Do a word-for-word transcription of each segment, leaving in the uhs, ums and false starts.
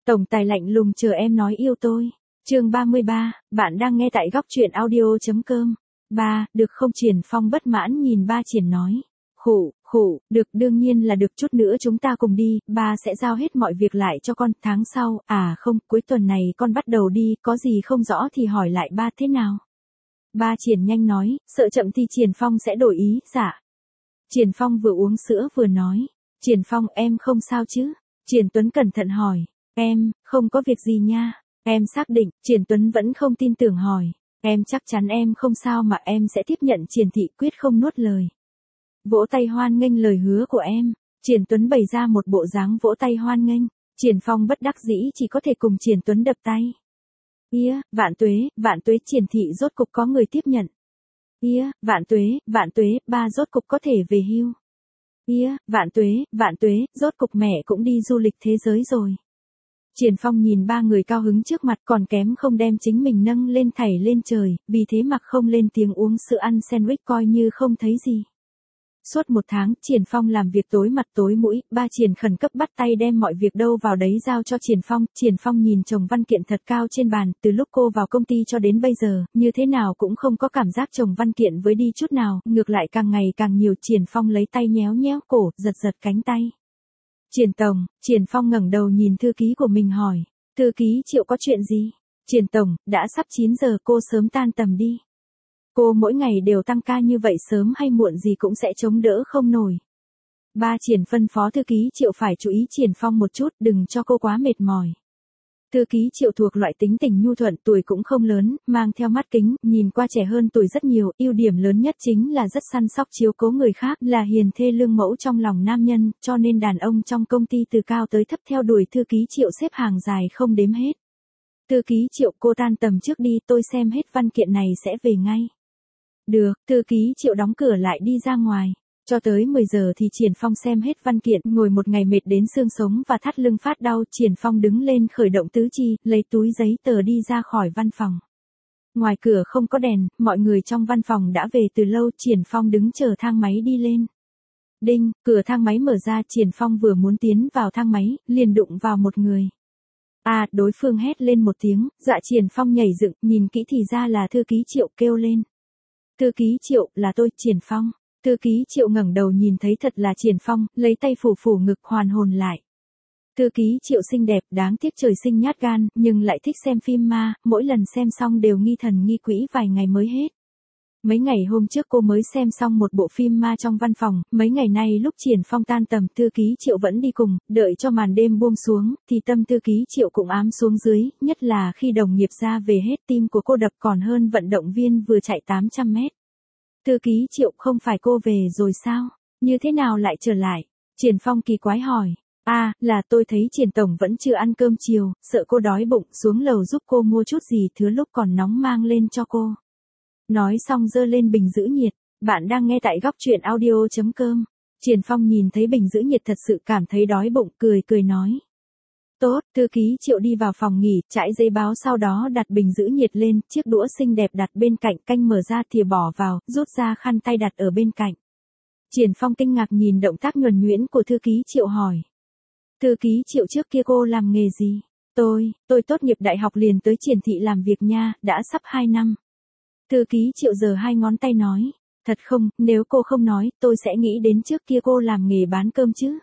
Tổng tài lạnh lùng chờ em nói yêu tôi. Chương ba mươi ba, bạn đang nghe tại góc truyện audio chấm com. Ba, được không? Triển Phong bất mãn nhìn ba Triển nói. Khụ, khụ, được, đương nhiên là được, chút nữa chúng ta cùng đi, ba sẽ giao hết mọi việc lại cho con, tháng sau, à không, cuối tuần này con bắt đầu đi, có gì không rõ thì hỏi lại ba thế nào. Ba Triển nhanh nói, sợ chậm thì Triển Phong sẽ đổi ý. Dạ. Triển Phong vừa uống sữa vừa nói. Triển Phong, em không sao chứ? Triển Tuấn cẩn thận hỏi. Em, không có việc gì nha. Em xác định. Triển Tuấn vẫn không tin tưởng hỏi. Em chắc chắn em không sao mà em sẽ tiếp nhận Triển Thị, quyết không nuốt lời. Vỗ tay hoan nghênh lời hứa của em. Triển Tuấn bày ra một bộ dáng vỗ tay hoan nghênh. Triển Phong bất đắc dĩ chỉ có thể cùng Triển Tuấn đập tay. Ia, yeah, vạn tuế, vạn tuế, Triển Thị rốt cục có người tiếp nhận. Ia, yeah, vạn tuế, vạn tuế, ba rốt cục có thể về hưu. Ia, yeah, vạn tuế, vạn tuế, rốt cục mẹ cũng đi du lịch thế giới rồi. Triển Phong nhìn ba người cao hứng trước mặt còn kém không đem chính mình nâng lên thảy lên trời, vì thế mặc không lên tiếng uống sữa ăn sandwich coi như không thấy gì. Suốt một tháng, Triển Phong làm việc tối mặt tối mũi, ba Triển khẩn cấp bắt tay đem mọi việc đâu vào đấy giao cho Triển Phong. Triển Phong nhìn chồng văn kiện thật cao trên bàn, từ lúc cô vào công ty cho đến bây giờ, như thế nào cũng không có cảm giác chồng văn kiện với đi chút nào, ngược lại càng ngày càng nhiều. Triển Phong lấy tay nhéo nhéo cổ, giật giật cánh tay. Triển Tổng, Triển Phong ngẩng đầu nhìn thư ký của mình hỏi, thư ký Triệu có chuyện gì? Triển Tổng, đã sắp chín giờ, cô sớm tan tầm đi. Cô mỗi ngày đều tăng ca như vậy, sớm hay muộn gì cũng sẽ chống đỡ không nổi. Ba Triển phân phó thư ký Triệu phải chú ý Triển Phong một chút, đừng cho cô quá mệt mỏi. Thư ký Triệu thuộc loại tính tình nhu thuận, tuổi cũng không lớn, mang theo mắt kính, nhìn qua trẻ hơn tuổi rất nhiều, ưu điểm lớn nhất chính là rất săn sóc chiếu cố người khác, là hiền thê lương mẫu trong lòng nam nhân, cho nên đàn ông trong công ty từ cao tới thấp theo đuổi thư ký Triệu xếp hàng dài không đếm hết. Thư ký Triệu, cô tan tầm trước đi, tôi xem hết văn kiện này sẽ về ngay. Được, thư ký Triệu đóng cửa lại đi ra ngoài. Cho tới mười giờ thì Triển Phong xem hết văn kiện, ngồi một ngày mệt đến xương sống và thắt lưng phát đau. Triển Phong đứng lên khởi động tứ chi, lấy túi giấy tờ đi ra khỏi văn phòng. Ngoài cửa không có đèn, mọi người trong văn phòng đã về từ lâu. Triển Phong đứng chờ thang máy đi lên. Đinh, cửa thang máy mở ra. Triển Phong vừa muốn tiến vào thang máy, liền đụng vào một người. À, đối phương hét lên một tiếng, dạ. Triển Phong nhảy dựng, nhìn kỹ thì ra là thư ký Triệu, kêu lên. Thư ký Triệu, là tôi, Triển Phong. Thư ký Triệu ngẩng đầu nhìn thấy thật là Triển Phong, lấy tay phủ phủ ngực hoàn hồn lại. Thư ký Triệu xinh đẹp, đáng tiếc trời sinh nhát gan, nhưng lại thích xem phim ma, mỗi lần xem xong đều nghi thần nghi quỹ vài ngày mới hết. Mấy ngày hôm trước cô mới xem xong một bộ phim ma trong văn phòng, mấy ngày nay lúc Triển Phong tan tầm, thư ký Triệu vẫn đi cùng, đợi cho màn đêm buông xuống, thì tâm thư ký Triệu cũng ám xuống dưới, nhất là khi đồng nghiệp ra về hết, tim của cô đập còn hơn vận động viên vừa chạy tám trăm mét. Thư ký Triệu, không phải cô về rồi sao? Như thế nào lại trở lại? Triển Phong kỳ quái hỏi. À, là tôi thấy Triển Tổng vẫn chưa ăn cơm chiều, sợ cô đói bụng, xuống lầu giúp cô mua chút gì thứ lúc còn nóng mang lên cho cô. Nói xong giơ lên bình giữ nhiệt. Bạn đang nghe tại góc truyện audio chấm com. Triển Phong nhìn thấy bình giữ nhiệt thật sự cảm thấy đói bụng, cười cười nói. Tốt, thư ký Triệu đi vào phòng nghỉ, trải giấy báo, sau đó đặt bình giữ nhiệt lên, chiếc đũa xinh đẹp đặt bên cạnh, canh mở ra thìa bỏ vào, rút ra khăn tay đặt ở bên cạnh. Triển Phong kinh ngạc nhìn động tác nhuần nhuyễn của thư ký Triệu hỏi. Thư ký Triệu, trước kia cô làm nghề gì? Tôi, tôi tốt nghiệp đại học liền tới Triển Thị làm việc nha, đã sắp hai năm. Thư ký Triệu giơ hai ngón tay nói. Thật không, nếu cô không nói, tôi sẽ nghĩ đến trước kia cô làm nghề bán cơm chứ.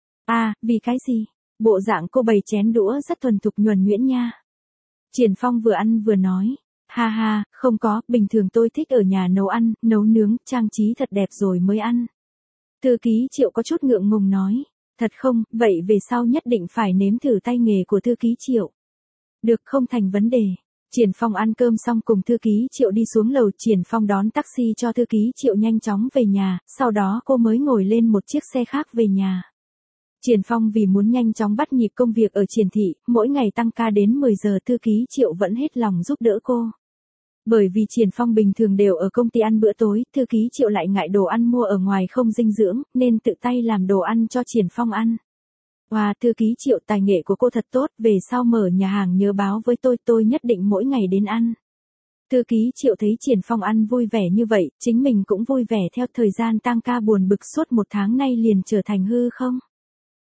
À, vì cái gì? Bộ dạng cô bày chén đũa rất thuần thục nhuần nhuyễn nha. Triển Phong vừa ăn vừa nói. Ha ha, không có, bình thường tôi thích ở nhà nấu ăn, nấu nướng, trang trí thật đẹp rồi mới ăn. Thư ký Triệu có chút ngượng ngùng nói. Thật không, vậy về sau nhất định phải nếm thử tay nghề của thư ký Triệu. Được, không thành vấn đề. Triển Phong ăn cơm xong cùng thư ký Triệu đi xuống lầu. Triển Phong đón taxi cho thư ký Triệu nhanh chóng về nhà, sau đó cô mới ngồi lên một chiếc xe khác về nhà. Triển Phong vì muốn nhanh chóng bắt nhịp công việc ở Triển Thị, mỗi ngày tăng ca đến mười giờ, thư ký Triệu vẫn hết lòng giúp đỡ cô. Bởi vì Triển Phong bình thường đều ở công ty ăn bữa tối, thư ký Triệu lại ngại đồ ăn mua ở ngoài không dinh dưỡng, nên tự tay làm đồ ăn cho Triển Phong ăn. Wow, thư ký Triệu, tài nghệ của cô thật tốt, về sau mở nhà hàng nhớ báo với tôi, tôi nhất định mỗi ngày đến ăn. Thư ký Triệu thấy Triển Phong ăn vui vẻ như vậy, chính mình cũng vui vẻ theo. Thời gian tăng ca buồn bực suốt một tháng nay liền trở thành hư không.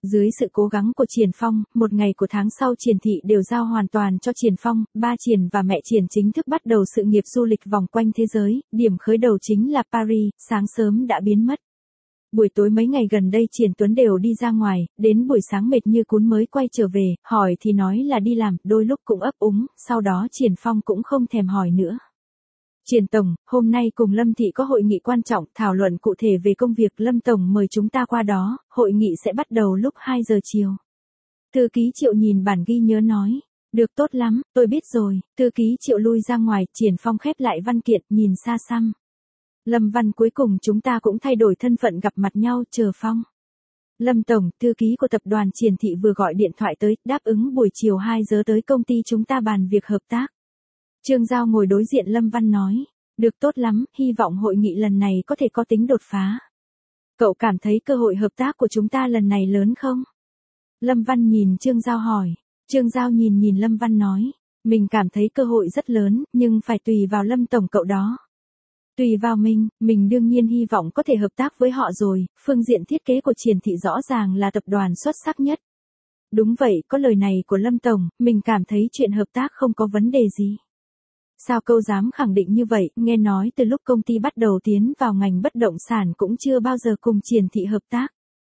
Dưới sự cố gắng của Triển Phong, một ngày của tháng sau Triển thị đều giao hoàn toàn cho Triển Phong, ba Triển và mẹ Triển chính thức bắt đầu sự nghiệp du lịch vòng quanh thế giới, điểm khởi đầu chính là Paris, sáng sớm đã biến mất. Buổi tối mấy ngày gần đây Triển Tuấn đều đi ra ngoài, đến buổi sáng mệt như cún mới quay trở về, hỏi thì nói là đi làm, đôi lúc cũng ấp úng, sau đó Triển Phong cũng không thèm hỏi nữa. Triển Tổng, hôm nay cùng Lâm Thị có hội nghị quan trọng, thảo luận cụ thể về công việc, Lâm Tổng mời chúng ta qua đó, hội nghị sẽ bắt đầu lúc hai giờ chiều. Thư ký Triệu nhìn bản ghi nhớ nói, được tốt lắm, tôi biết rồi, thư ký Triệu lui ra ngoài, Triển Phong khép lại văn kiện, nhìn xa xăm. Lâm Văn cuối cùng chúng ta cũng thay đổi thân phận gặp mặt nhau, chờ Phong. Lâm Tổng, thư ký của tập đoàn Triển Thị vừa gọi điện thoại tới, đáp ứng buổi chiều hai giờ tới công ty chúng ta bàn việc hợp tác. Trương Giao ngồi đối diện Lâm Văn nói, được tốt lắm, hy vọng hội nghị lần này có thể có tính đột phá. Cậu cảm thấy cơ hội hợp tác của chúng ta lần này lớn không? Lâm Văn nhìn Trương Giao hỏi, Trương Giao nhìn nhìn Lâm Văn nói, mình cảm thấy cơ hội rất lớn, nhưng phải tùy vào Lâm Tổng cậu đó. Tùy vào mình, mình đương nhiên hy vọng có thể hợp tác với họ rồi, phương diện thiết kế của Triển Thị rõ ràng là tập đoàn xuất sắc nhất. Đúng vậy, có lời này của Lâm Tổng, mình cảm thấy chuyện hợp tác không có vấn đề gì. Sao cậu dám khẳng định như vậy, nghe nói từ lúc công ty bắt đầu tiến vào ngành bất động sản cũng chưa bao giờ cùng Triển Thị hợp tác.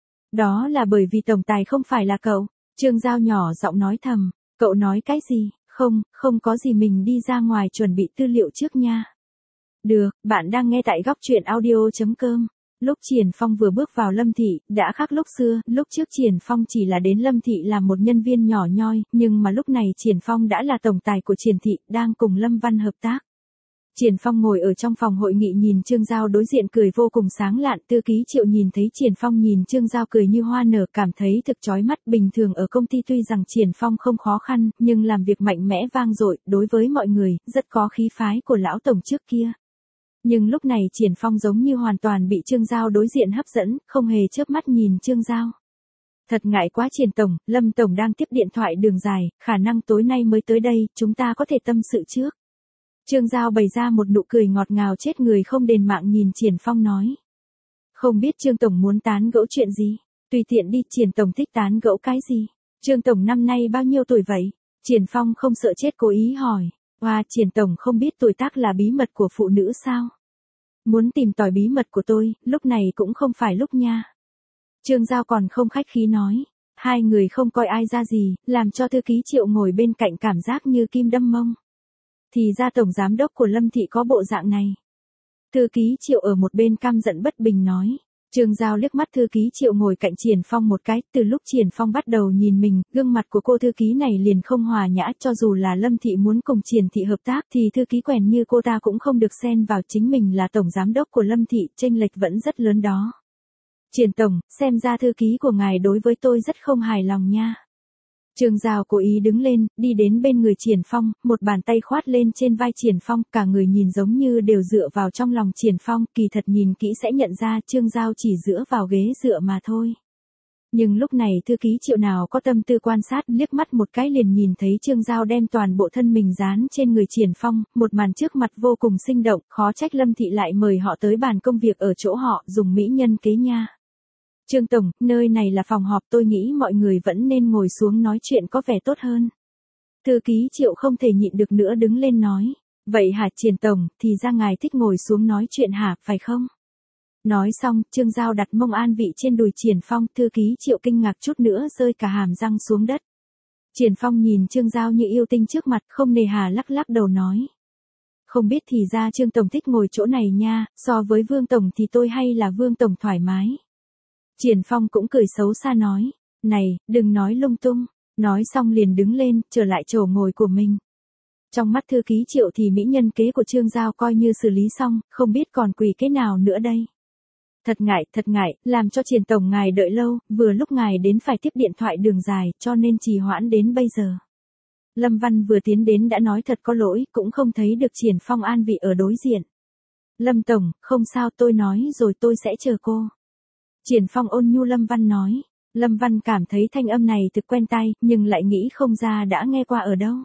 Đó là bởi vì tổng tài không phải là cậu. Trương Giao nhỏ giọng nói thầm, cậu nói cái gì, không, không có gì, mình đi ra ngoài chuẩn bị tư liệu trước nha. Được, bạn đang nghe tại góc truyện audio.com. Lúc Triển Phong vừa bước vào Lâm Thị, đã khác lúc xưa, lúc trước Triển Phong chỉ là đến Lâm Thị làm một nhân viên nhỏ nhoi, nhưng mà lúc này Triển Phong đã là tổng tài của Triển Thị, đang cùng Lâm Văn hợp tác. Triển Phong ngồi ở trong phòng hội nghị nhìn Trương Giao đối diện cười vô cùng sáng lạn, thư ký Triệu nhìn thấy Triển Phong nhìn Trương Giao cười như hoa nở, cảm thấy thực chói mắt. Bình thường ở công ty tuy rằng Triển Phong không khó khăn, nhưng làm việc mạnh mẽ vang dội, đối với mọi người, rất có khí phái của lão tổng trước kia. Nhưng lúc này Triển Phong giống như hoàn toàn bị Trương Giao đối diện hấp dẫn, không hề chớp mắt nhìn Trương Giao. Thật ngại quá Triển Tổng, Lâm Tổng đang tiếp điện thoại đường dài, khả năng tối nay mới tới đây, chúng ta có thể tâm sự trước. Trương Giao bày ra một nụ cười ngọt ngào chết người không đền mạng nhìn Triển Phong nói. Không biết Trương Tổng muốn tán gẫu chuyện gì? Tùy tiện đi, Triển Tổng thích tán gẫu cái gì? Trương Tổng năm nay bao nhiêu tuổi vậy? Triển Phong không sợ chết cố ý hỏi. Hoa, Triển Tổng không biết tuổi tác là bí mật của phụ nữ sao? Muốn tìm tòi bí mật của tôi, lúc này cũng không phải lúc nha. Trương Giao còn không khách khí nói. Hai người không coi ai ra gì, làm cho thư ký Triệu ngồi bên cạnh cảm giác như kim đâm mông. Thì ra tổng giám đốc của Lâm Thị có bộ dạng này. Thư ký Triệu ở một bên căm giận bất bình nói. Trương Giao liếc mắt thư ký Triệu ngồi cạnh Triển Phong một cái, từ lúc Triển Phong bắt đầu nhìn mình, gương mặt của cô thư ký này liền không hòa nhã, cho dù là Lâm Thị muốn cùng Triển Thị hợp tác thì thư ký quèn như cô ta cũng không được xen vào, chính mình là tổng giám đốc của Lâm Thị, chênh lệch vẫn rất lớn đó. Triển Tổng, xem ra thư ký của ngài đối với tôi rất không hài lòng nha. Trương Giao cố ý đứng lên, đi đến bên người Triển Phong, một bàn tay khoát lên trên vai Triển Phong, cả người nhìn giống như đều dựa vào trong lòng Triển Phong, kỳ thật nhìn kỹ sẽ nhận ra Trương Giao chỉ dựa vào ghế dựa mà thôi. Nhưng lúc này thư ký Triệu nào có tâm tư quan sát, liếc mắt một cái liền nhìn thấy Trương Giao đem toàn bộ thân mình dán trên người Triển Phong, một màn trước mặt vô cùng sinh động, khó trách Lâm Thị lại mời họ tới bàn công việc ở chỗ họ, dùng mỹ nhân kế nha. Trương Tổng, nơi này là phòng họp, tôi nghĩ mọi người vẫn nên ngồi xuống nói chuyện có vẻ tốt hơn. Thư ký Triệu không thể nhịn được nữa đứng lên nói. Vậy hả Triển Tổng, thì ra ngài thích ngồi xuống nói chuyện hả, phải không? Nói xong, Trương Giao đặt mông an vị trên đùi Triển Phong, thư ký Triệu kinh ngạc chút nữa rơi cả hàm răng xuống đất. Triển Phong nhìn Trương Giao như yêu tinh trước mặt, không nề hà lắc lắc đầu nói. Không biết thì ra Trương Tổng thích ngồi chỗ này nha, so với Vương Tổng thì tôi hay là Vương Tổng thoải mái. Triển Phong cũng cười xấu xa nói, này, đừng nói lung tung, nói xong liền đứng lên, trở lại chỗ ngồi của mình. Trong mắt thư ký Triệu thì mỹ nhân kế của Trương Giao coi như xử lý xong, không biết còn quỳ cái nào nữa đây. Thật ngại, thật ngại, làm cho Triển Tổng ngài đợi lâu, vừa lúc ngài đến phải tiếp điện thoại đường dài, cho nên trì hoãn đến bây giờ. Lâm Văn vừa tiến đến đã nói thật có lỗi, cũng không thấy được Triển Phong an vị ở đối diện. Lâm Tổng, không sao, tôi nói rồi, tôi sẽ chờ cô. Triển Phong ôn nhu Lâm Văn nói. Lâm Văn cảm thấy thanh âm này thực quen tai, nhưng lại nghĩ không ra đã nghe qua ở đâu.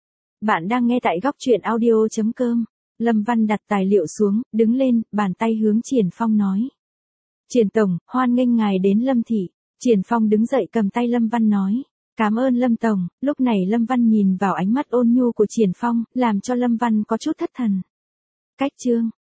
Bạn đang nghe tại góc truyện audio.com. Lâm Văn đặt tài liệu xuống, đứng lên, bàn tay hướng Triển Phong nói. Triển Tổng, hoan nghênh ngài đến Lâm Thị. Triển Phong đứng dậy cầm tay Lâm Văn nói. Cảm ơn Lâm Tổng, lúc này Lâm Văn nhìn vào ánh mắt ôn nhu của Triển Phong, làm cho Lâm Văn có chút thất thần. Cách chương